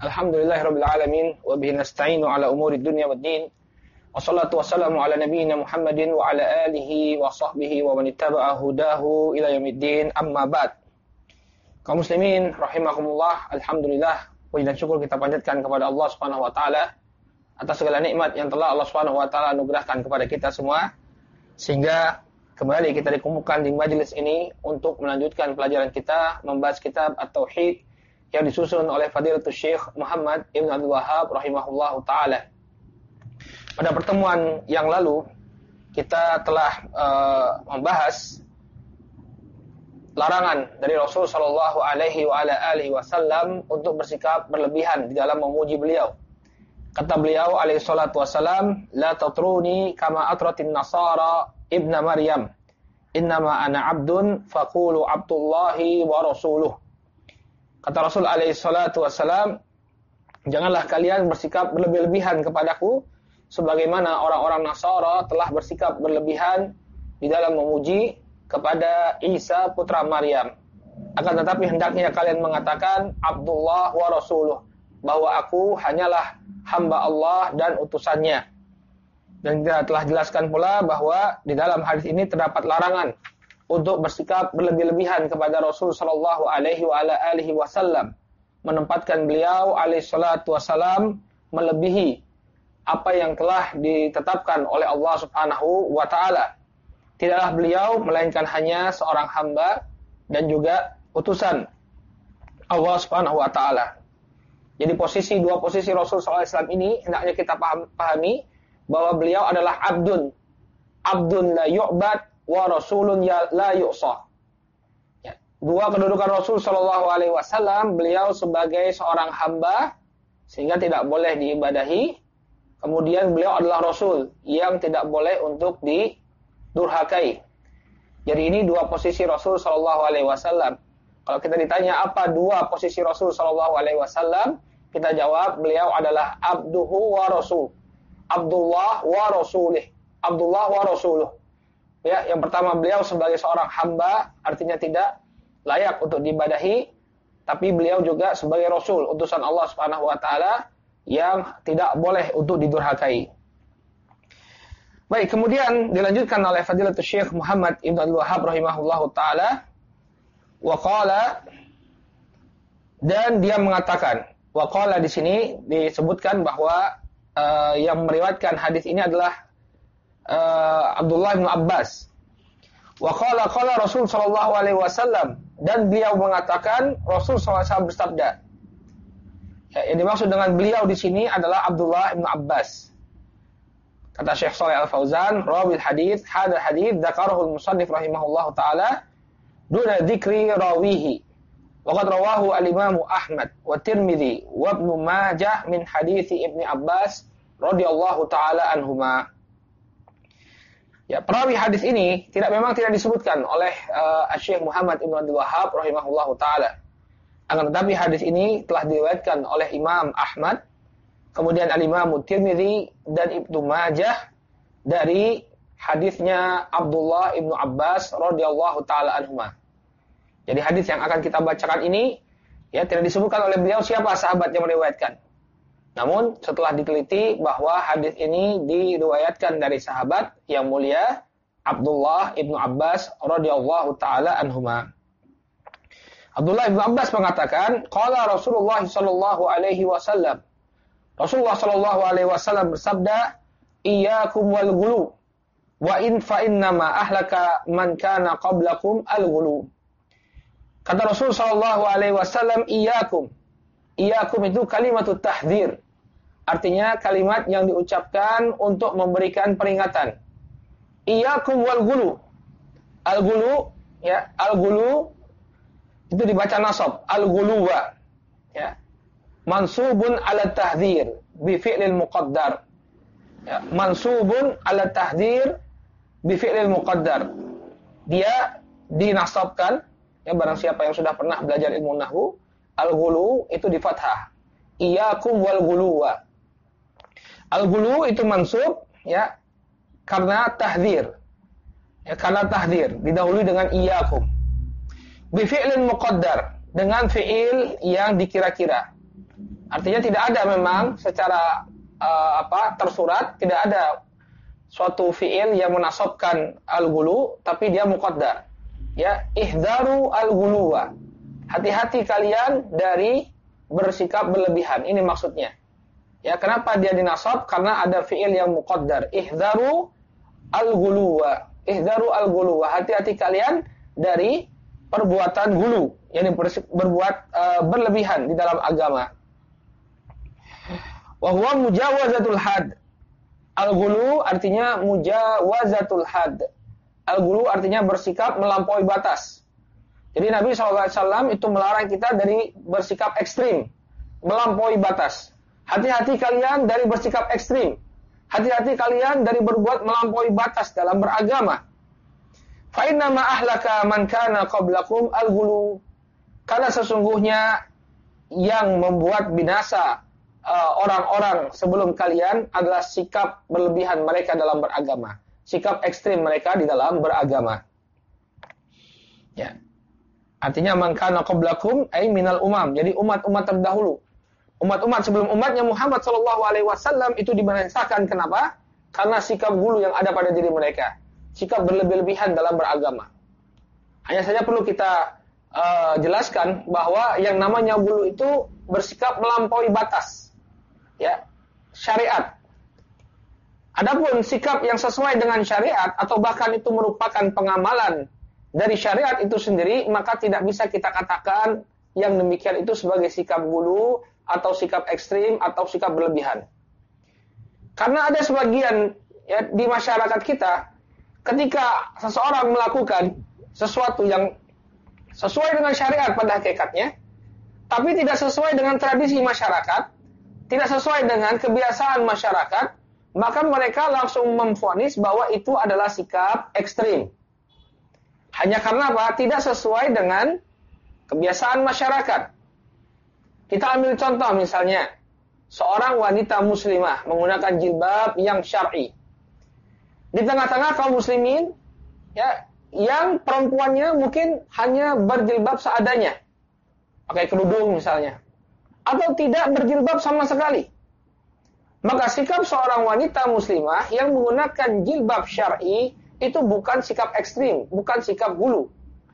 Alhamdulillahirabbil alamin wa bihi nasta'inu ala umuri dunya waddin. Wassalatu wassalamu ala nabiyyina Muhammadin wa ala alihi wa sahbihi wa man ittaba'a hudahu ila yaumiddin. Amma ba'd. Kaum muslimin rahimakumullah, alhamdulillah, puji dan syukur kita panjatkan kepada Allah Subhanahu wa taala atas segala nikmat yang telah Allah Subhanahu wa taala anugerahkan kepada kita semua, sehingga kembali kita dikumpulkan di majelis ini untuk melanjutkan pelajaran kita membahas kitab At-Tauhid yang disusun oleh Fadilatul Syekh Muhammad Ibn Abdul Wahhab rahimahullahu ta'ala. Pada pertemuan yang lalu, kita telah membahas larangan dari Rasul sallallahu alaihi wasallam untuk bersikap berlebihan di dalam memuji beliau. Kata beliau alaihi salatu wasalam, "La tatruni kama atratin nasara ibna Maryam. Innama ana abdun faqulu abdullahi wa rasuluh." Kata Rasul alaihi salatu wassalam, janganlah kalian bersikap berlebih-lebihan kepadaku sebagaimana orang-orang Nasara telah bersikap berlebihan di dalam memuji kepada Isa putra Maryam. Akan tetapi hendaknya kalian mengatakan Abdullah wa rasuluh, bahwa aku hanyalah hamba Allah dan utusannya. Dan kita telah jelaskan pula bahwa di dalam hadis ini terdapat larangan untuk bersikap berlebih-lebihan kepada Rasul sallallahu alaihi wasallam, menempatkan beliau alaihi salatu wasalam melebihi apa yang telah ditetapkan oleh Allah Subhanahu wa taala. Tidaklah beliau melainkan hanya seorang hamba dan juga utusan Allah Subhanahu wa taala. Jadi dua posisi Rasul sallallahu alaihi wasallam ini hendaknya kita pahami bahwa beliau adalah abdun la yu'bad wa rasulun la yu'sah. Ya. Dua kedudukan Rasul sallallahu alaihi wasallam, beliau sebagai seorang hamba sehingga tidak boleh diibadahi. Kemudian beliau adalah rasul yang tidak boleh untuk didurhakai. Jadi ini dua posisi Rasul sallallahu alaihi wasallam. Kalau kita ditanya apa dua posisi Rasul sallallahu alaihi wasallam, kita jawab beliau adalah abduhu wa rasul. Abdullah wa rasulih. Abdullah wa rasuluh. Ya, yang pertama beliau sebagai seorang hamba, artinya tidak layak untuk diibadahi, tapi beliau juga sebagai rasul, utusan Allah Subhanahu wa taala yang tidak boleh untuk didurhakai. Baik, kemudian dilanjutkan oleh Fadilatul Syekh Muhammad Ibn Abdul Wahhab rahimahullahu taala, wa qala, dan dia mengatakan, wa qala di sini disebutkan bahwa yang meriwayatkan hadis ini adalah Abdullah bin Abbas. Wa qala Rasul sallallahu alaihi wasallam, dan beliau mengatakan Rasul sallallahu alaihi wasallam bersabda. Ya, yang dimaksud dengan beliau di sini adalah Abdullah bin Abbas. Kata Syekh Shalih Al-Fauzan, rawil hadis, hadal hadis dzakarahu al-musannif rahimahullahu taala duna dzikri rawihi. Wa qad rawahu al-Imam Ahmad wa Tirmidzi wa Ibnu Majah min hadits Ibnu Abbas radhiyallahu taala anhuma. Ya, perawi hadis ini memang tidak disebutkan oleh Syekh Muhammad Ibn Abdul Wahhab rahimahullahu taala. Akan tetapi hadis ini telah diriwayatkan oleh Imam Ahmad, kemudian Al-Imam Tirmidzi dan Ibnu Majah dari hadisnya Abdullah Ibnu Abbas radhiyallahu taala anhuma. Jadi hadis yang akan kita bacakan ini tidak disebutkan oleh beliau siapa sahabat yang meriwayatkan. Namun setelah diteliti bahwa hadis ini diriwayatkan dari sahabat yang mulia Abdullah Ibnu Abbas radhiyallahu taala anhuma. Abdullah Ibnu Abbas mengatakan, qala Rasulullah sallallahu alaihi wasallam. Rasulullah sallallahu alaihi wasallam bersabda, "Iyyakum wal ghulu, wa in fa innama ahlaka man kana qablakum al ghulu." Kata Rasul sallallahu alaihi wasallam, iyyakum. Iyyakum itu kalimatut tahdzir. Artinya kalimat yang diucapkan untuk memberikan peringatan. Iyyakum wal ghulu. Al-ghulu, al-ghulu itu dibaca nasab, al-ghuluwa. Ya. Mansubun ala tahdzir bi fi'lil muqaddar. Ya, mansubun ala tahdzir bi fi'lil muqaddar. Dia dinasabkan, barang siapa yang sudah pernah belajar ilmu nahwu, al-ghulu itu di fathah. Iyyakum wal ghuluwa. Al-ghulu itu mansub karena tahdzir. Karena tahdzir didahului dengan iyyakum. Bi fi'lin muqaddar, dengan fi'il yang dikira-kira. Artinya tidak ada memang secara tersurat, tidak ada suatu fiil yang menasabkan al-ghulu, tapi dia muqaddar. Ya, ihdaru al-ghuluwa. Hati-hati kalian dari bersikap berlebihan. Ini maksudnya. Ya, kenapa dia dinasab? Karena ada fiil yang muqaddar. Ihdaru al-ghuluwa. Ihdaru al-ghuluwa. Hati-hati kalian dari perbuatan gulu, yakni berbuat berlebihan di dalam agama. Wa huwa mujawazatul had. Al-ghulu artinya mujawazatul had. Al-ghulu artinya bersikap melampaui batas. Jadi Nabi SAW itu melarang kita dari bersikap ekstrim, melampaui batas. Hati-hati kalian dari bersikap ekstrim. Hati-hati kalian dari berbuat melampaui batas dalam beragama. Fa inna ma ahlaka man kana qablakum al-ghulu. Karena sesungguhnya yang membuat binasa orang-orang sebelum kalian adalah sikap berlebihan mereka dalam beragama, sikap ekstrim mereka di dalam beragama. Ya. Artinya man kana qablakum ay minal umam. Jadi umat-umat terdahulu. Umat-umat sebelum umatnya Muhammad sallallahu alaihi wasallam itu dibinasakan. Kenapa? Karena sikap gulu yang ada pada diri mereka. Sikap berlebih-lebihan dalam beragama. Hanya saja perlu kita jelaskan bahwa yang namanya gulu itu bersikap melampaui batas. Ya, syariat. Adapun sikap yang sesuai dengan syariat atau bahkan itu merupakan pengamalan dari syariat itu sendiri, maka tidak bisa kita katakan yang demikian itu sebagai sikap gulu atau sikap ekstrim atau sikap berlebihan. Karena ada sebagian ya di masyarakat kita, ketika seseorang melakukan sesuatu yang sesuai dengan syariat pada hakikatnya, tapi tidak sesuai dengan tradisi masyarakat, tidak sesuai dengan kebiasaan masyarakat, maka mereka langsung memvonis bahwa itu adalah sikap ekstrim. Hanya karena apa? Tidak sesuai dengan kebiasaan masyarakat. Kita ambil contoh misalnya, seorang wanita muslimah menggunakan jilbab yang syar'i. Di tengah-tengah kaum muslimin, ya, yang perempuannya mungkin hanya berjilbab seadanya. Pakai kerudung misalnya. Atau tidak berjilbab sama sekali. Maka sikap seorang wanita muslimah yang menggunakan jilbab syar'i itu bukan sikap ekstrim, bukan sikap gulu.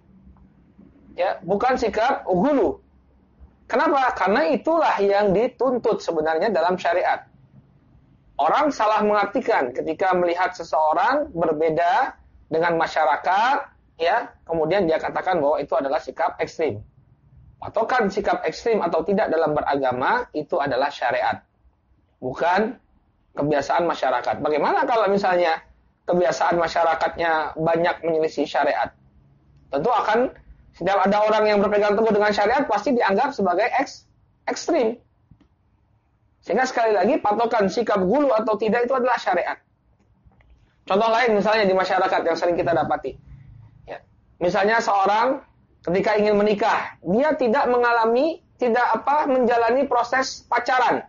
Ya, bukan sikap gulu. Kenapa? Karena itulah yang dituntut sebenarnya dalam syariat. Orang salah mengartikan ketika melihat seseorang berbeda dengan masyarakat, ya, kemudian dia katakan bahwa itu adalah sikap ekstrim. Patokan sikap ekstrim atau tidak dalam beragama itu adalah syariat, bukan kebiasaan masyarakat. Bagaimana kalau misalnya kebiasaan masyarakatnya banyak menyelisih syariat? Tentu akan setiap ada orang yang berpegang teguh dengan syariat pasti dianggap sebagai ekstrim. Sehingga sekali lagi patokan sikap gulu atau tidak itu adalah syariat. Contoh lain misalnya di masyarakat yang sering kita dapati. Ya. Misalnya seorang ketika ingin menikah, dia tidak menjalani proses pacaran.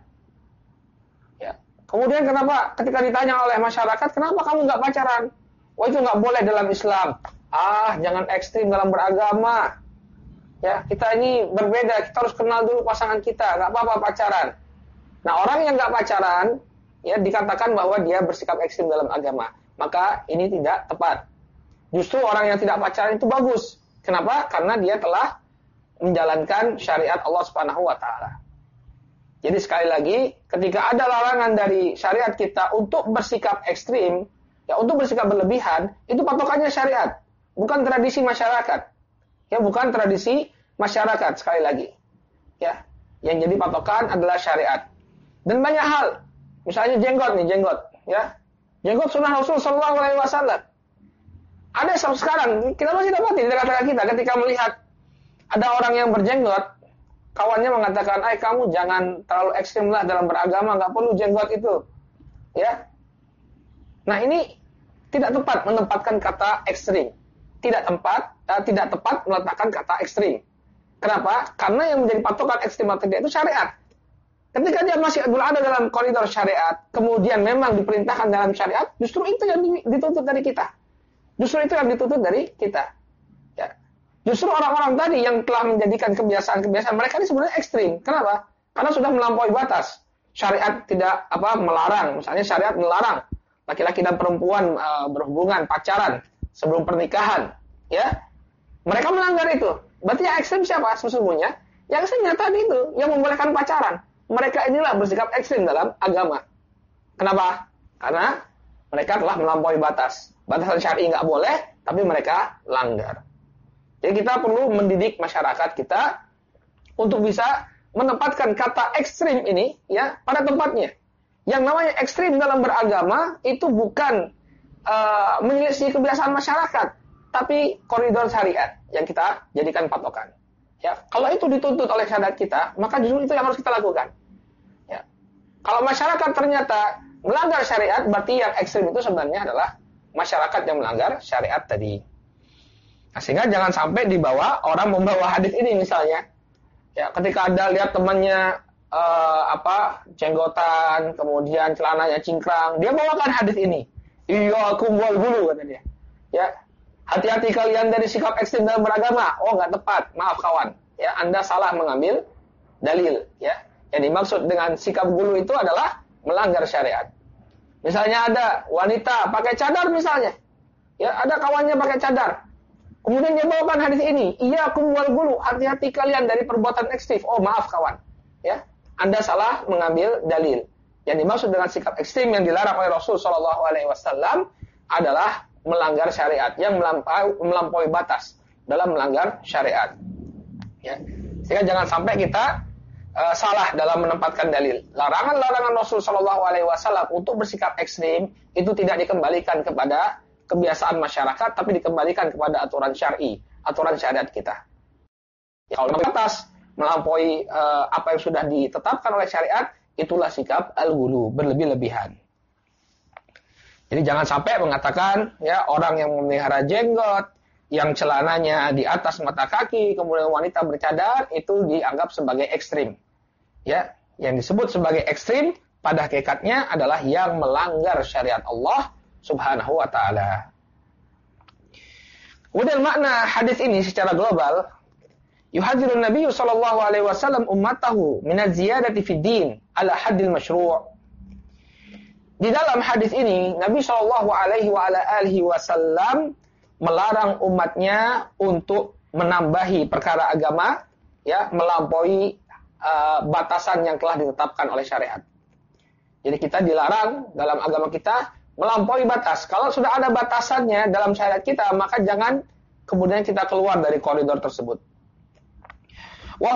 Ya. Kemudian kenapa ketika ditanya oleh masyarakat, kenapa kamu nggak pacaran? Wah, itu nggak boleh dalam Islam. Jangan ekstrim dalam beragama. Ya, kita ini berbeda, kita harus kenal dulu pasangan kita, nggak apa-apa pacaran. Nah, orang yang nggak pacaran, ya dikatakan bahwa dia bersikap ekstrim dalam agama. Maka ini tidak tepat. Justru orang yang tidak pacaran itu bagus. Kenapa? Karena dia telah menjalankan syariat Allah Subhanahu wa taala. Jadi sekali lagi, ketika ada larangan dari syariat kita untuk bersikap ekstrim, ya untuk bersikap berlebihan, itu patokannya syariat, bukan tradisi masyarakat. Ya, bukan tradisi masyarakat sekali lagi. Ya, yang jadi patokan adalah syariat. Dan banyak hal. Misalnya jenggot, ya. Jenggot sunnah Rasul sallallahu alaihi wasallam. Ada sampai sekarang, kita masih dapat di dekat-dekat kita ketika melihat ada orang yang berjenggot, kawannya mengatakan, kamu jangan terlalu ekstrim lah dalam beragama, nggak perlu jenggot itu. Ya. Nah, ini tidak tepat menempatkan kata ekstrim. Tidak tepat meletakkan kata ekstrim. Kenapa? Karena yang menjadi patokan ekstrim atau tidak itu syariat. Ketika dia masih berada dalam koridor syariat, kemudian memang diperintahkan dalam syariat, justru itu yang dituntut dari kita. Justru itu yang dituntut dari kita. Ya. Justru orang-orang tadi yang telah menjadikan kebiasaan-kebiasaan mereka ini sebenarnya ekstrim. Kenapa? Karena sudah melampaui batas. Syariat tidak melarang, misalnya syariat melarang laki-laki dan perempuan berhubungan pacaran sebelum pernikahan, ya. Mereka melanggar itu. Berarti yang ekstrim siapa sesungguhnya? Yang ekstrimnya tadi itu, yang membolehkan pacaran. Mereka inilah bersikap ekstrim dalam agama. Kenapa? Karena mereka telah melampaui batas. Batasan syar'i nggak boleh, tapi mereka langgar. Jadi kita perlu mendidik masyarakat kita untuk bisa menempatkan kata ekstrim ini ya pada tempatnya. Yang namanya ekstrim dalam beragama itu bukan menyelisih kebiasaan masyarakat, tapi koridor syariat yang kita jadikan patokan. Ya, kalau itu dituntut oleh syariat kita, maka justru itu yang harus kita lakukan. Ya. Kalau masyarakat ternyata melanggar syariat, berarti yang ekstrim itu sebenarnya adalah masyarakat yang melanggar syariat tadi. Nah, sehingga jangan sampai dibawa orang membawa hadis ini misalnya. Ya, ketika ada lihat temannya jenggotan, kemudian celananya cingkrang, dia bawakan hadis ini. Iyyakum wal ghulu kata dia. Ya, hati-hati kalian dari sikap ekstrim dalam beragama. Oh, enggak tepat. Maaf kawan. Ya, Anda salah mengambil dalil, ya. Yang dimaksud dengan sikap gulu itu adalah melanggar syariat. Misalnya ada wanita pakai cadar misalnya. Ya, ada kawannya pakai cadar. Kemudian dia bawakan hadis ini, iyyakum wal ghulu, hati-hati kalian dari perbuatan ekstrim. Oh, maaf kawan. Ya, Anda salah mengambil dalil. Yang dimaksud dengan sikap ekstrim yang dilarang oleh Rasul sallallahu alaihi wasallam adalah melanggar syariat, yang melampaui batas dalam melanggar syariat. Ya. Sehingga jangan sampai kita salah dalam menempatkan dalil. Larangan-larangan Rasul sallallahu alaihi wasallam untuk bersikap ekstrim itu tidak dikembalikan kepada kebiasaan masyarakat, tapi dikembalikan kepada aturan syar'i, aturan syariat kita. Ya, kalau batas melampaui apa yang sudah ditetapkan oleh syariat, itulah sikap al-ghulu, berlebih-lebihan. Jadi jangan sampai mengatakan ya orang yang memelihara jenggot, yang celananya di atas mata kaki, kemudian wanita bercadar, itu dianggap sebagai ekstrim. Ya, yang disebut sebagai ekstrim pada hakikatnya adalah yang melanggar syariat Allah Subhanahu wa taala. Kemudian makna hadis ini secara global, yuhadzirun Nabi sallallahu alaihi wasallam ummatahu min az-ziyadati fid din ala haddil masyru'. Di dalam hadis ini Nabi sallallahu alaihi wasallam melarang umatnya untuk menambahi perkara agama, ya, melampaui batasan yang telah ditetapkan oleh syariat. Jadi kita dilarang dalam agama kita melampaui batas. Kalau sudah ada batasannya dalam syariat kita, maka jangan kemudian kita keluar dari koridor tersebut. Wa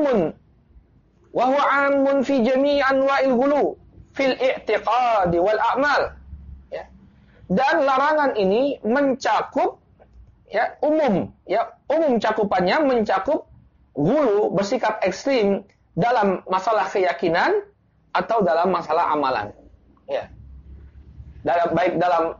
huwa ammun fi jami' anwa'il ghulu fil i'tiqadi wal a'mal. Ya. Dan larangan ini mencakup ya umum cakupannya mencakup ghulu, bersikap ekstrim dalam masalah keyakinan atau dalam masalah amalan. Ya. Baik dalam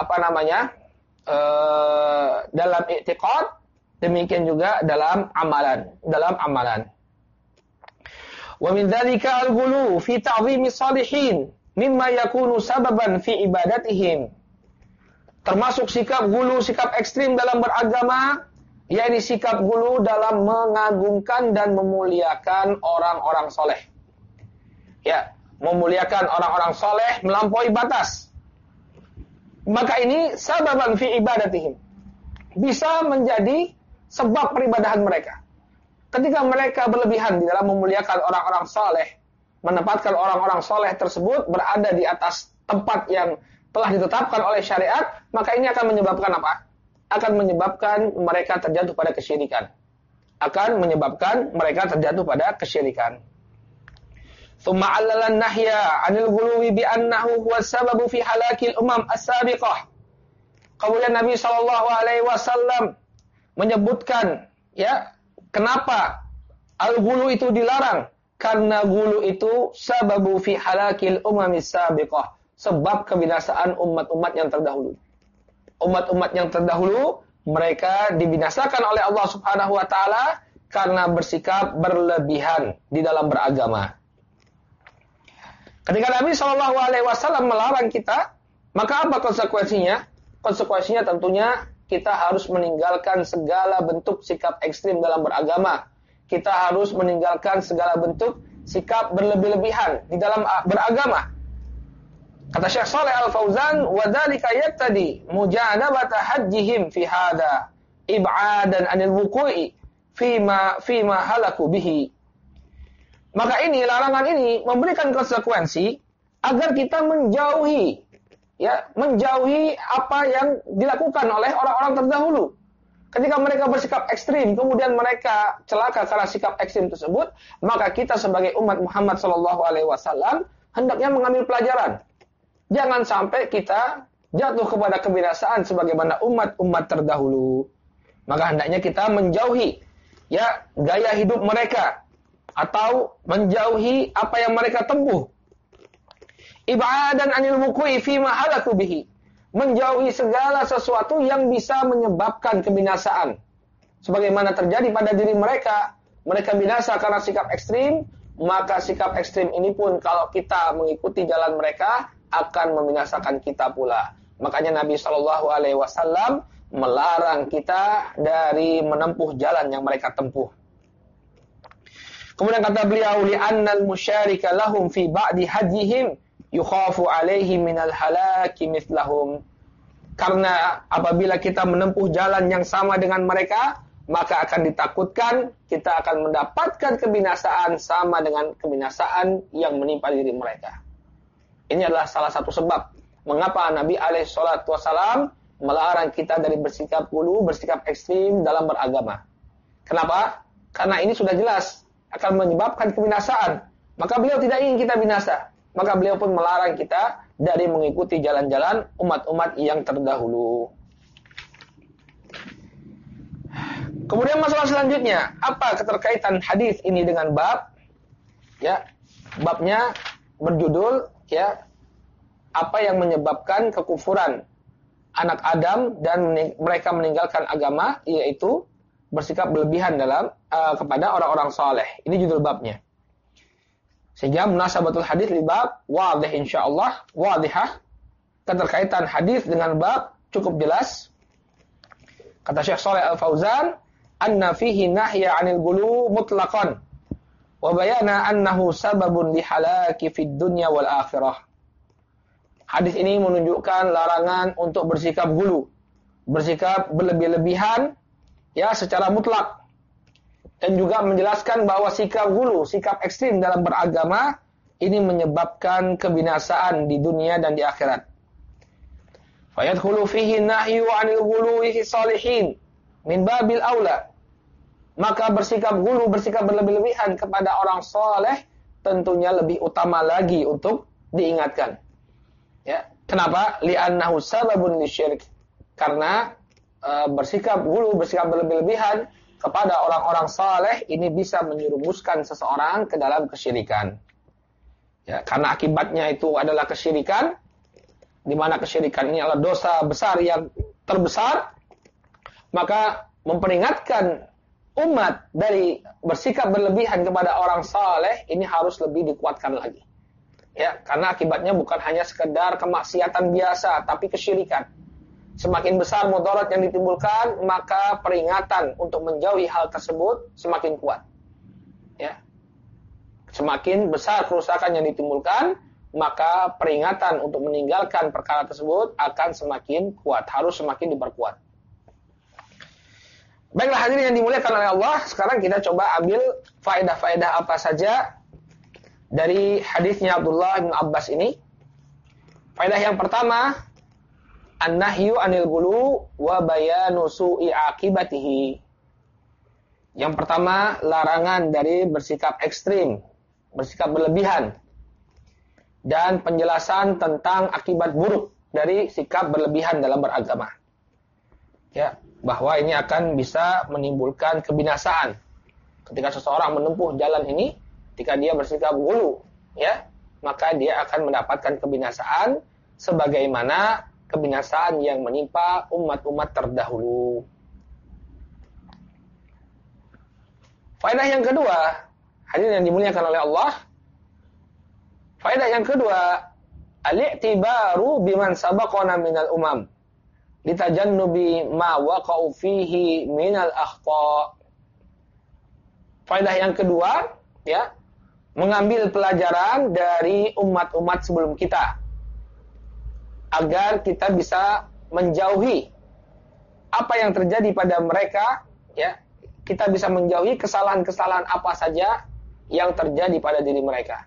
dalam i'tiqad, demikian juga dalam amalan. Wa min dzalika al-ghulu fi ta'zimi salihin mimma yakunu sababan fi ibadatihim. Termasuk sikap ghulu, sikap ekstrim dalam beragama, yakni sikap ghulu dalam mengagungkan dan memuliakan orang-orang soleh. Ya, memuliakan orang-orang soleh melampaui batas. Maka ini sababan fi ibadatihim. Bisa menjadi sebab peribadahan mereka. Ketika mereka berlebihan di dalam memuliakan orang-orang soleh, menempatkan orang-orang soleh tersebut berada di atas tempat yang telah ditetapkan oleh syariat, maka ini akan menyebabkan apa? Akan menyebabkan mereka terjatuh pada kesyirikan. Tsumma 'allala an-nahya 'anil ghuluwi bi annahu huwa sababu fi halakil umam as-sabiqah. Kemudian Nabi sallallahu alaihi wasallam menyebutkan ya, kenapa al-ghulu itu dilarang? Karena ghulu itu sababu fi halakil umamis sabiqah, sebab kebinasaan umat-umat yang terdahulu. Umat-umat yang terdahulu mereka dibinasakan oleh Allah Subhanahu wa taala karena bersikap berlebihan di dalam beragama. Ketika Nabi sallallahu alaihi wasallam melarang kita, maka apa konsekuensinya? Konsekuensinya tentunya kita harus meninggalkan segala bentuk sikap ekstrim dalam beragama. Kita harus meninggalkan segala bentuk sikap berlebih-lebihan di dalam beragama. Kata Syekh Shalih Al-Fauzan, wa dzalika yattadi mujanabata hajjihim fi hadha ib'adan 'anil wuqu'i fima halaku bihi. Maka ini, larangan ini memberikan konsekuensi agar kita menjauhi apa yang dilakukan oleh orang-orang terdahulu. Ketika mereka bersikap ekstrim, kemudian mereka celaka karena sikap ekstrim tersebut, maka kita sebagai umat Muhammad SAW hendaknya mengambil pelajaran. Jangan sampai kita jatuh kepada kebinasaan sebagaimana umat-umat terdahulu. Maka hendaknya kita menjauhi gaya hidup mereka atau menjauhi apa yang mereka tempuh. Ib'adan 'anil wuqu'i fi ma halaku bihi. Menjauhi segala sesuatu yang bisa menyebabkan kebinasaan. Sebagaimana terjadi pada diri mereka, mereka binasa karena sikap ekstrim, maka sikap ekstrim ini pun kalau kita mengikuti jalan mereka akan membinasakan kita pula. Makanya Nabi SAW melarang kita dari menempuh jalan yang mereka tempuh. Kemudian kata beliau, li'annal musyarika lahum fi ba'di hajjihim yukhafu alaihim minal halaki mithlahum. Karena apabila kita menempuh jalan yang sama dengan mereka, maka akan ditakutkan kita akan mendapatkan kebinasaan sama dengan kebinasaan yang menimpa diri mereka. Ini adalah salah satu sebab mengapa Nabi SAW melarang kita dari bersikap ekstrim dalam beragama. Kenapa? Karena ini sudah jelas akan menyebabkan kebinasaan. Maka beliau tidak ingin kita binasa. Maka beliau pun melarang kita dari mengikuti jalan-jalan umat-umat yang terdahulu. Kemudian masalah selanjutnya, apa keterkaitan hadis ini dengan bab? Babnya berjudul apa yang menyebabkan kekufuran anak Adam dan mereka meninggalkan agama, yaitu bersikap berlebihan kepada orang-orang saleh. Ini judul babnya. Sehingga munasabatul hadis li bab wadih insyaallah, wadihah. Keterkaitan hadis dengan bab cukup jelas. Kata Syekh Shalih Al-Fauzan, anna fihi nahya 'anil ghulu mutlaqan wa bayana annahu sababun li halaki fid dunya wal akhirah. Hadis ini menunjukkan larangan untuk bersikap gulu, bersikap berlebih-lebihan secara mutlak. Dan juga menjelaskan bahwa sikap gulu, sikap ekstrim dalam beragama ini menyebabkan kebinasaan di dunia dan di akhirat. Fayadkhulu fihi nahyu 'anil ghuluwi fi salihin min babil aula. Maka bersikap gulu, bersikap berlebih-lebihan kepada orang saleh tentunya lebih utama lagi untuk diingatkan. Kenapa? Li'annahu sababun lisyirik. Karena bersikap gulu, bersikap berlebih-lebihan kepada orang-orang saleh ini bisa menyerumuskan seseorang ke dalam kesyirikan. Karena akibatnya itu adalah kesyirikan, di mana kesyirikan ini adalah dosa besar yang terbesar, maka memperingatkan umat dari bersikap berlebihan kepada orang saleh ini harus lebih dikuatkan lagi. Karena akibatnya bukan hanya sekedar kemaksiatan biasa, tapi kesyirikan. Semakin besar mudarat yang ditimbulkan, maka peringatan untuk menjauhi hal tersebut semakin kuat. Semakin besar kerusakan yang ditimbulkan, maka peringatan untuk meninggalkan perkara tersebut akan semakin kuat, harus semakin diperkuat. Baiklah hadirin yang dimuliakan oleh Allah, sekarang kita coba ambil faedah-faedah apa saja dari hadisnya Abdullah bin Abbas ini. Faedah yang pertama, an-nahyu 'anil ghulu wa bayanu su'i aqibatihi. Yang pertama, larangan dari bersikap ekstrim, bersikap berlebihan, dan penjelasan tentang akibat buruk dari sikap berlebihan dalam beragama. Bahwa ini akan bisa menimbulkan kebinasaan. Ketika seseorang menempuh jalan ini, ketika dia bersikap gulu, maka dia akan mendapatkan kebinasaan sebagaimana kebinasaan yang menimpa umat-umat terdahulu. Faedah yang kedua, hadirin yang dimuliakan oleh Allah. Faedah yang kedua, al-i'tibaru biman sabaqana minal umam litajannubi ma waqa'u fihi minal akhta'. Faedah yang kedua, mengambil pelajaran dari umat-umat sebelum kita agar kita bisa menjauhi apa yang terjadi pada mereka, ya. Kita bisa menjauhi kesalahan-kesalahan apa saja yang terjadi pada diri mereka.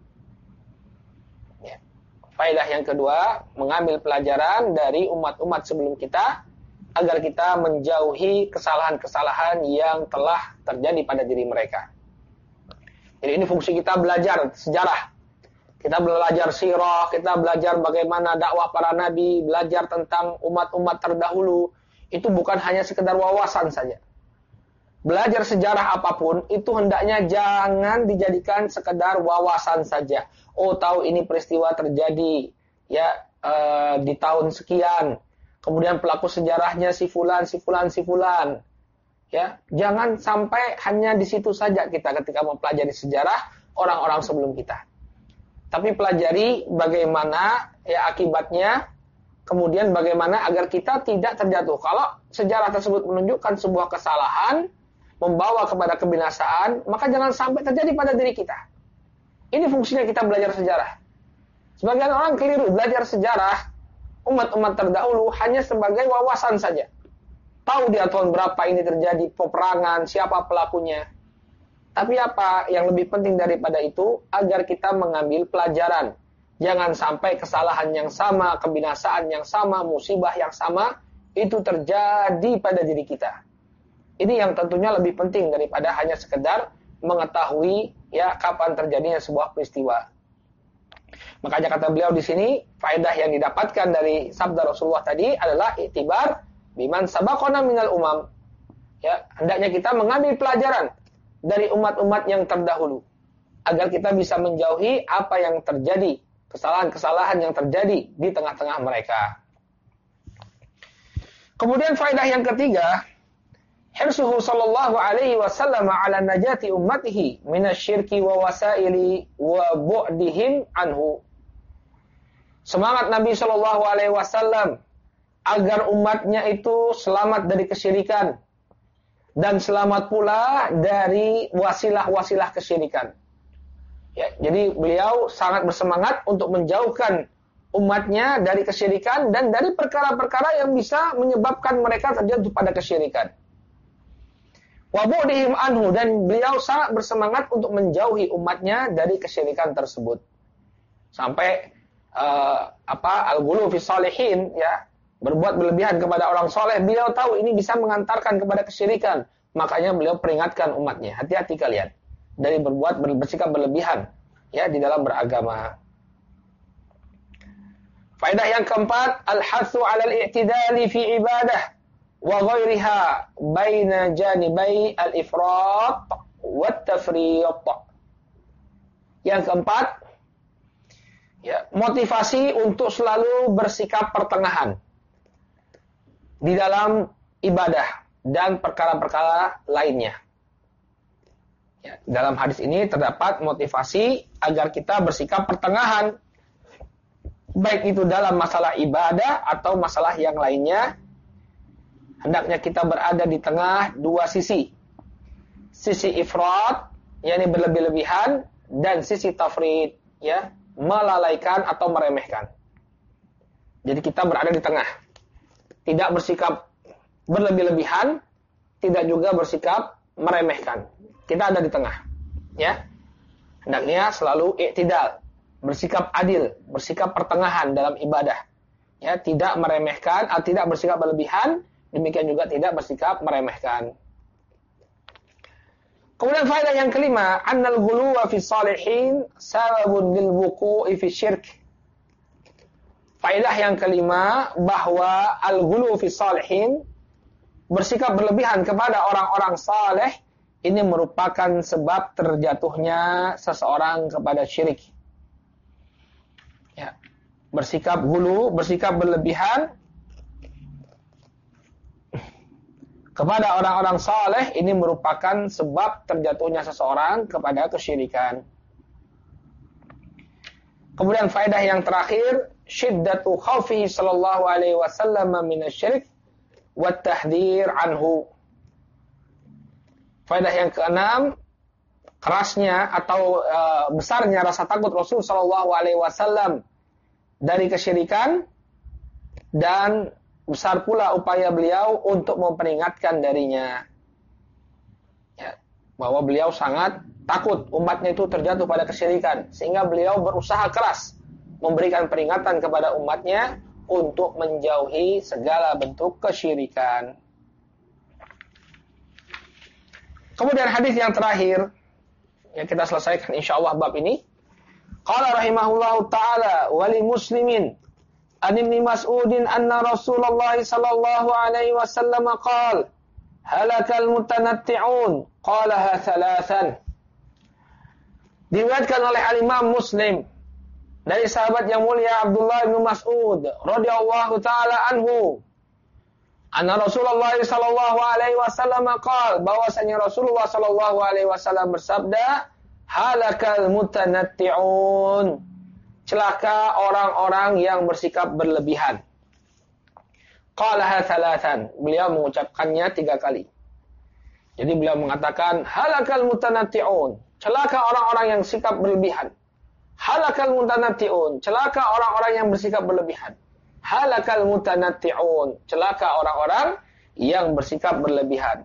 Ya. Faedah yang kedua, mengambil pelajaran dari umat-umat sebelum kita agar kita menjauhi kesalahan-kesalahan yang telah terjadi pada diri mereka. Jadi ini fungsi kita belajar sejarah. Kita belajar sirah, kita belajar bagaimana dakwah para nabi, belajar tentang umat-umat terdahulu. Itu bukan hanya sekedar wawasan saja. Belajar sejarah apapun itu hendaknya jangan dijadikan sekedar wawasan saja. Oh, tahu ini peristiwa terjadi ya di tahun sekian. Kemudian pelaku sejarahnya si fulan, si fulan, si fulan. Ya, jangan sampai hanya di situ saja kita ketika mempelajari sejarah orang-orang sebelum kita. Tapi pelajari bagaimana ya akibatnya, kemudian bagaimana agar kita tidak terjatuh. Kalau sejarah tersebut menunjukkan sebuah kesalahan, membawa kepada kebinasaan, maka jangan sampai terjadi pada diri kita. Ini fungsinya kita belajar sejarah. Sebagian orang keliru belajar sejarah umat-umat terdahulu hanya sebagai wawasan saja. Tahu dia tahun berapa ini terjadi peperangan, siapa pelakunya. Tapi apa yang lebih penting daripada itu, agar kita mengambil pelajaran. Jangan sampai kesalahan yang sama, kebinasaan yang sama, musibah yang sama, itu terjadi pada diri kita. Ini yang tentunya lebih penting daripada hanya sekedar mengetahui ya kapan terjadinya sebuah peristiwa. Makanya kata beliau di sini, faedah yang didapatkan dari sabda Rasulullah tadi adalah iktibar biman sabaqona minal umam. Ya, hendaknya kita mengambil pelajaran dari umat-umat yang terdahulu agar kita bisa menjauhi apa yang terjadi, kesalahan-kesalahan yang terjadi di tengah-tengah mereka. Kemudian faedah yang ketiga, hirsuhu sallallahu alaihi wasallam ala najati ummatihi minasyirki wa wasaili wa bu'dihim anhu. Semangat Nabi sallallahu alaihi wasallam agar umatnya itu selamat dari kesyirikan dan selamat pula dari wasilah-wasilah kesyirikan. Ya, jadi beliau sangat bersemangat untuk menjauhkan umatnya dari kesyirikan dan dari perkara-perkara yang bisa menyebabkan mereka terjatuh pada kesyirikan. Wa bu'dihim anhu, dan beliau sangat bersemangat untuk menjauhi umatnya dari kesyirikan tersebut. Sampai al-ghulu fi shalihin, ya, berbuat berlebihan kepada orang soleh, beliau tahu ini bisa mengantarkan kepada kesyirikan. Makanya beliau peringatkan umatnya, hati-hati kalian dari bersikap berlebihan ya di dalam beragama. Faedah yang keempat, al-hathu 'ala al-i'tidali fi ibadah wa ghairiha baina janibai al-ifrat wa at-tafriq. Yang keempat, ya, motivasi untuk selalu bersikap pertengahan di dalam ibadah dan perkara-perkara lainnya. Ya, dalam hadis ini terdapat motivasi agar kita bersikap pertengahan, baik itu dalam masalah ibadah atau masalah yang lainnya. Hendaknya kita berada di tengah dua sisi. Sisi ifrat, yakni berlebih-lebihan, dan sisi tafrid, ya, melalaikan atau meremehkan. Jadi kita berada di tengah. Tidak bersikap berlebih-lebihan, tidak juga bersikap meremehkan. Kita ada di tengah, ya. Hendaknya selalu i'tidal, bersikap adil, bersikap pertengahan dalam ibadah. Ya, tidak meremehkan, tidak bersikap berlebihan, demikian juga tidak bersikap meremehkan. Kemudian faedah yang kelima, annal ghuluwa fi shalihin sababun lil wuqu'i fi syirk. Faedah yang kelima, bahwa al-ghulu fi shalihin, bersikap berlebihan kepada orang-orang saleh, ini merupakan sebab terjatuhnya seseorang kepada syirik. Ya, bersikap ghulu, bersikap berlebihan kepada orang-orang saleh, ini merupakan sebab terjatuhnya seseorang kepada kesyirikan. Kemudian faedah yang terakhir, syiddatu khaufihi sallallahu alaihi wasallam minasyirik wa tahdhir anhu. Faedah yang keenam, kerasnya atau besarnya rasa takut Rasul Shallallahu Alaihi Wasallam dari kesyirikan, dan besar pula upaya beliau untuk memperingatkan darinya. Ya, bahwa beliau sangat takut umatnya itu terjatuh pada kesyirikan, sehingga beliau berusaha keras memberikan peringatan kepada umatnya untuk menjauhi segala bentuk kesyirikan. Kemudian hadis yang terakhir, ya kita selesaikan insyaallah bab ini. Qala rahimahullahu taala wa li muslimin an ibni Mas'udin anna Rasulullah sallallahu alaihi wasallam qala halakal mutanatti'un qalaha thalathan. Diriwayatkan oleh al-Imam Muslim dari sahabat yang mulia Abdullah bin Mas'ud radhiyallahu taala anhu, anna Rasulullah sallallahu alaihi wasallam qala, bahwasanya Rasulullah sallallahu alaihi wasallam bersabda, halakal mutanatti'un, celaka orang-orang yang bersikap berlebihan. Qalaha thalathan, beliau mengucapkannya 3 kali. Jadi beliau mengatakan halakal mutanatti'un, celaka orang-orang yang sikap berlebihan. Halakal mutanatti'un, celaka orang-orang yang bersikap berlebihan. Halakal mutanatti'un, celaka orang-orang yang bersikap berlebihan.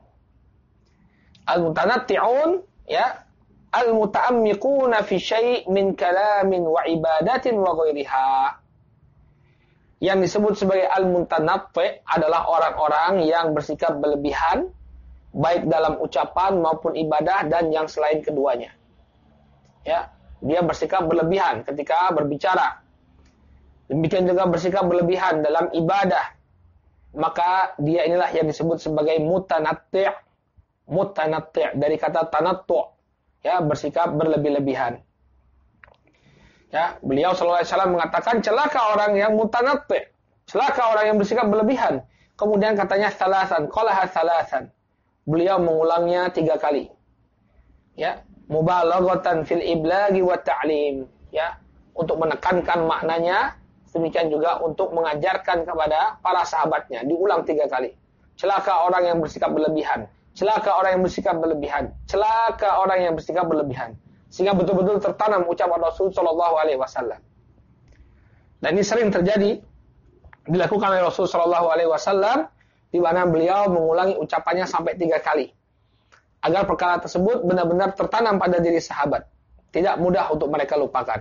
Al-mutanatti'un, ya, al-muta'ammiquna fi syai' min kalamin wa ibadatin wa ghairiha. Yang disebut sebagai al-mutanatti' adalah orang-orang yang bersikap berlebihan, baik dalam ucapan maupun ibadah dan yang selain keduanya. Ya, dia bersikap berlebihan ketika berbicara. Demikian juga bersikap berlebihan dalam ibadah. Maka dia inilah yang disebut sebagai mutanatti'. Mutanatti' dari kata tanattu'. Ya, bersikap berlebih-lebihan. Ya, beliau sallallahu alaihi wasallam mengatakan celaka orang yang mutanatti', celaka orang yang bersikap berlebihan. Kemudian katanya thalathan, qalaha thalathan. Beliau mengulangnya 3 kali. Ya, mubalaghatan fil iblaghi wa ta'lim, ya, untuk menekankan maknanya, demikian juga untuk mengajarkan kepada para sahabatnya, diulang 3 kali. Celaka orang yang bersikap berlebihan. Celaka orang yang bersikap berlebihan. Celaka orang yang bersikap berlebihan. Sehingga betul-betul tertanam ucapan Rasul sallallahu alaihi wasallam. Dan ini sering terjadi dilakukan oleh Rasul sallallahu alaihi wasallam, di mana beliau mengulangi ucapannya sampai 3 kali. Agar perkara tersebut benar-benar tertanam pada diri sahabat. Tidak mudah untuk mereka lupakan.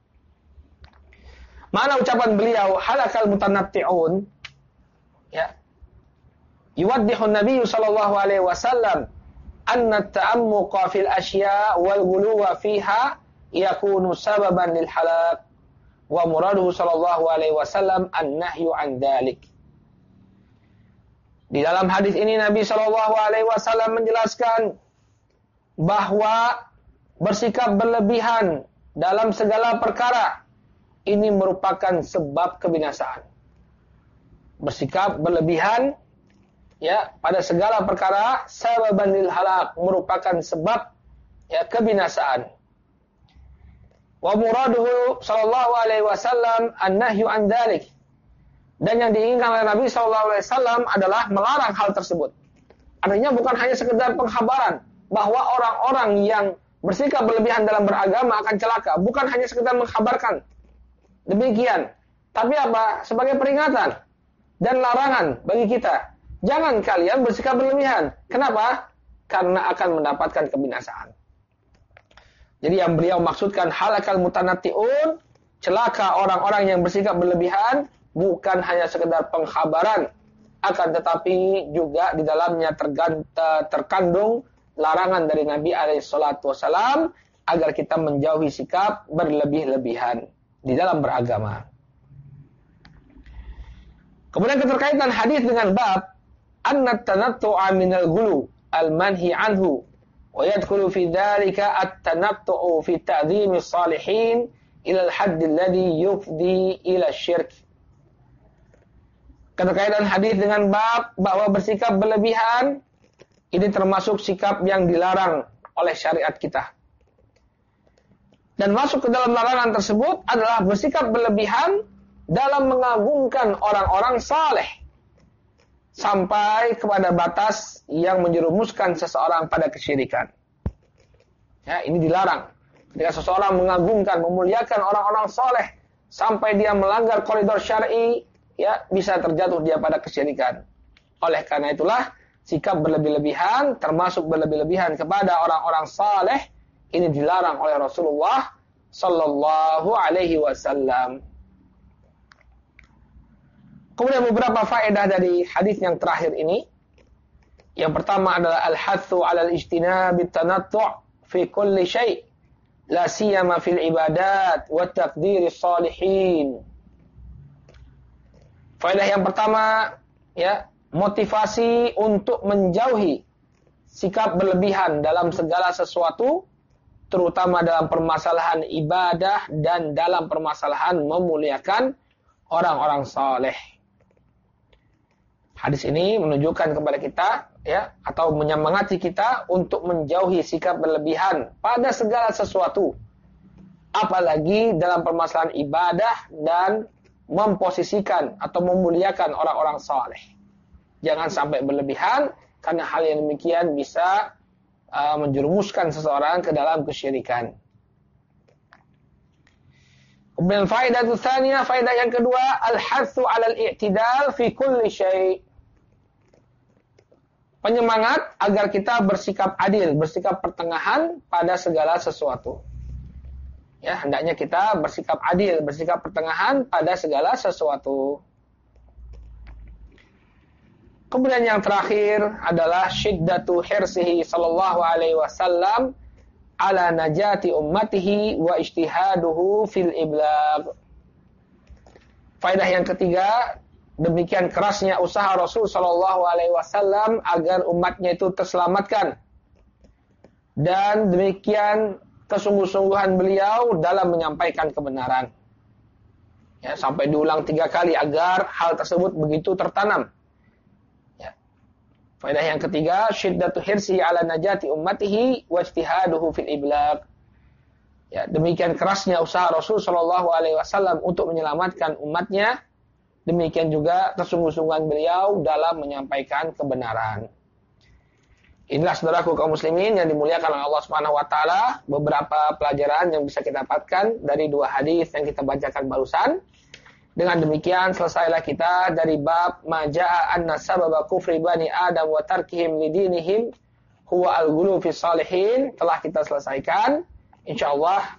Mana ucapan beliau halakal mutanatti'un? Ya. Yuwaddihu Nabi sallallahu alaihi wasallam anna at-ta'ammuqa fil asya' wal ghuluwa fiha yakunu sababan lil halak, wa muraduhu sallallahu alaihi wasallam an-nahyu an dzalik. Di dalam hadis ini Nabi sallallahu alaihi wasallam menjelaskan bahwa bersikap berlebihan dalam segala perkara ini merupakan sebab kebinasaan. Bersikap berlebihan, ya, pada segala perkara sababan lil halak, merupakan sebab, ya, kebinasaan. Wa muraduhu sallallahu alaihi wasallam an-nahyu an dzalik. Dan yang diinginkan oleh Nabi sallallahu alaihi wasallam adalah melarang hal tersebut. Artinya bukan hanya sekedar pengkhabaran bahwa orang-orang yang bersikap berlebihan dalam beragama akan celaka, bukan hanya sekedar mengkhabarkan demikian, tapi apa? Sebagai peringatan dan larangan bagi kita. Jangan kalian bersikap berlebihan. Kenapa? Karena akan mendapatkan kebinasaan. Jadi yang beliau maksudkan halakal mutanatti'un, celaka orang-orang yang bersikap berlebihan, bukan hanya sekedar pengkhabaran, akan tetapi juga di dalamnya terkandung larangan dari Nabi alaihi salatu wasalam agar kita menjauhi sikap berlebih-lebihan di dalam beragama. Kemudian keterkaitan hadis dengan bab anna at-tanattu'a minal ghulu al-manhi anhu wa yadkhulu fi dzalika at-tanattu'u fi ta'dhimi as-salihin ila al-hadd alladhi yufdi ila asy-syirk. Keterkaitan hadis dengan bab bahwa bersikap berlebihan ini termasuk sikap yang dilarang oleh syariat kita. Dan masuk ke dalam larangan tersebut adalah bersikap berlebihan dalam mengagungkan orang-orang saleh sampai kepada batas yang menjerumuskan seseorang pada kesyirikan. Ya, ini dilarang. Ketika seseorang mengagungkan, memuliakan orang-orang soleh sampai dia melanggar koridor syar'i, ya bisa terjatuh dia pada kesyirikan. Oleh karena itulah sikap berlebih-lebihan, termasuk berlebih-lebihan kepada orang-orang saleh, ini dilarang oleh Rasulullah sallallahu alaihi wasallam. Kemudian beberapa faedah dari hadis yang terakhir ini. Yang pertama adalah al-hathu 'ala al-ijtinab at-tanattu' fi kulli syai', la siyama fil ibadat wa taqdir as-salihin. Faedah yang pertama, ya, motivasi untuk menjauhi sikap berlebihan dalam segala sesuatu, terutama dalam permasalahan ibadah dan dalam permasalahan memuliakan orang-orang saleh. Hadis ini menunjukkan kepada kita, ya, atau menyemangati kita untuk menjauhi sikap berlebihan pada segala sesuatu, apalagi dalam permasalahan ibadah dan memposisikan atau memuliakan orang-orang saleh. Jangan sampai berlebihan, karena hal yang demikian bisa menjerumuskan seseorang ke dalam kesyirikan. Kemudian faedah tsaniyah, faedah yang kedua, al-hathu 'ala al-i'tidal fi kulli syai'. Penyemangat agar kita bersikap adil, bersikap pertengahan pada segala sesuatu. Ya, hendaknya kita bersikap adil, bersikap pertengahan pada segala sesuatu. Kemudian yang terakhir adalah syiddatu hirsihi sallallahu alaihi wasallam ala najati ummatihi wa ijtihaduhu fil iblagh. Faedah yang ketiga, demikian kerasnya usaha Rasul sallallahu alaihi wasallam agar umatnya itu terselamatkan. Dan demikian kesungguh-sungguhan beliau dalam menyampaikan kebenaran. Ya, sampai diulang 3 kali agar hal tersebut begitu tertanam. Ya. Faedah yang ketiga, syiddatu hirsi ala najati ummatihi wa ijtihaduhu fil iblagh. Ya, demikian kerasnya usaha Rasul sallallahu alaihi wasallam untuk menyelamatkan umatnya. Demikian juga kesungguh-sungguhan beliau dalam menyampaikan kebenaran. Inilah saudaraku kaum muslimin yang dimuliakan oleh Allah Subhanahu wa taala, beberapa pelajaran yang bisa kita dapatkan dari 2 hadis yang kita bacakan barusan. Dengan demikian selesailah kita dari bab majaa anna sababa kufri bani Adam wa tarkihim lidinihim huwa al-ghulu fi salihin, telah kita selesaikan. Insyaallah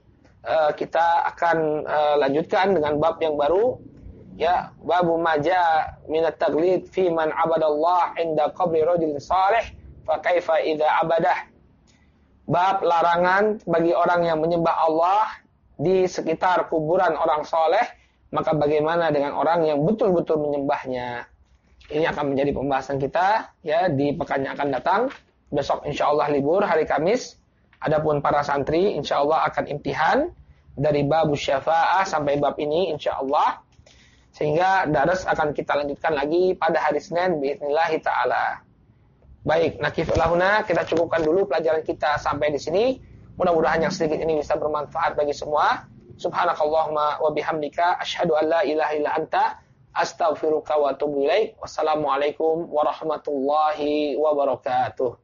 kita akan lanjutkan dengan bab yang baru. Ya, babu maja min at-taghlid fi man 'abadallah 'inda qabri rajulin salih fa kaifa idza 'abadah. Bab larangan bagi orang yang menyembah Allah di sekitar kuburan orang saleh, maka bagaimana dengan orang yang betul-betul menyembahnya. Ini akan menjadi pembahasan kita, ya, di pekan yang akan datang. Besok insyaallah libur hari Kamis. Adapun para santri insyaallah akan imtihan dari bab syafa'ah sampai bab ini insyaallah. Sehingga daras akan kita lanjutkan lagi pada hari Senin biiznillah taala. Baik, nakifulahuna, kita cukupkan dulu pelajaran kita sampai di sini. Mudah-mudahan yang sedikit ini bisa bermanfaat bagi semua. Subhanakallahumma wa bihamdika asyhadu an la ilaha illa anta astaghfiruka wa atubu ilaik. Wassalamualaikum warahmatullahi wabarakatuh.